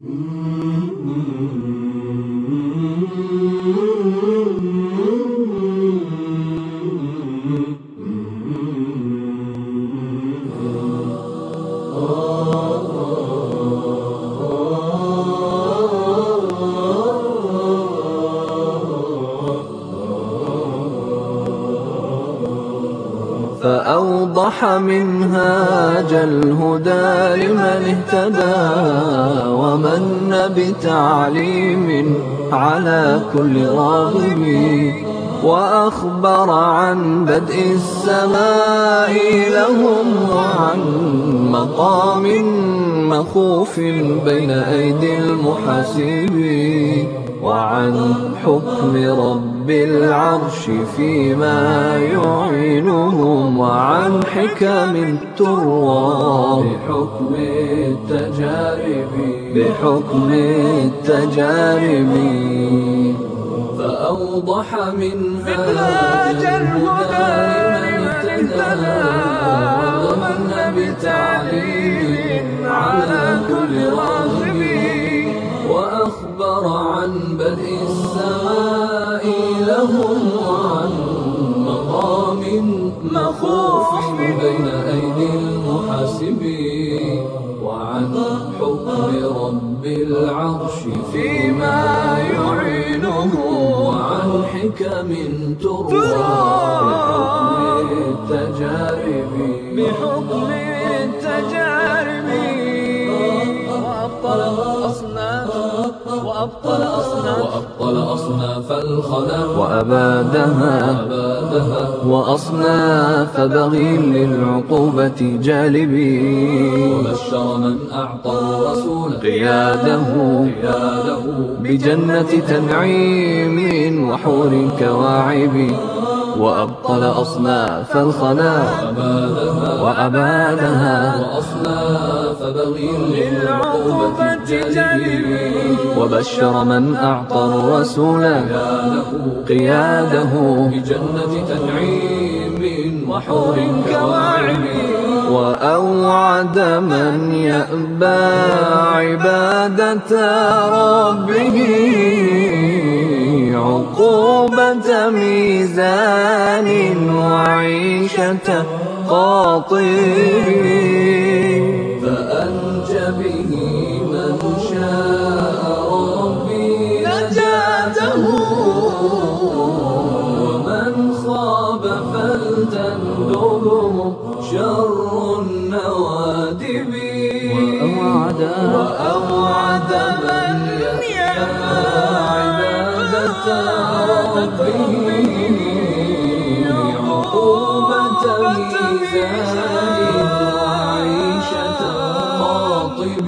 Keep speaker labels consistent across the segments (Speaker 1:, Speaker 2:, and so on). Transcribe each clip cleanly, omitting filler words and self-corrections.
Speaker 1: فأوضح منهاج الهدى لمن اهتدى، ومن بتعليم على كل راغب، وأخبر عن بدء السماء لهم، وعن مقام مخوف بين أيدي المحاسبين، وعن حكم رب العرش فيما يعينهم، وعن حكم تروى بحكم التجارب. فأوضح منهاج الهدى لمن اهتدى، ومن بتعليم على كل راغب، وأخبر عن بدء السماء لهم، وعن مقام مخوف بين أيدي المحاسبين، وعن حكم رب العرش فيما يعينه، وعن حكم تروى بحكم التجارب. وأبطل أصناف الخلق وأبادها، وأصناف بغي للعقوبة جالبي، وبشر من أعطى الرسول قياده بجنة تنعيم وحور كواعب. وأبطل أصناف الخلاء وأبادها، وأصناف بغي للعقوبة جالبي، وبشر من أعطى الرسول قياده بجنة تنعيم وحور كواعب. وأوعد من يأبى عبادة ربه عقوبة ميزان وعيشة قاطب، فأنجى به من شاء ربي نجاته، ومن خاب فلتندبه شر النوادب. وأوعد من يأبى عبادة ربه عقوبة ميزان وعيشة قاطب،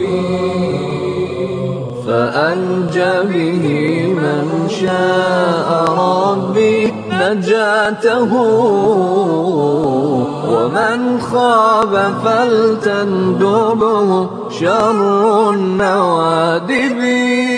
Speaker 1: فأنجى به من شاء ربي نجاته، ومن خاب فلتندبه شر النوادب.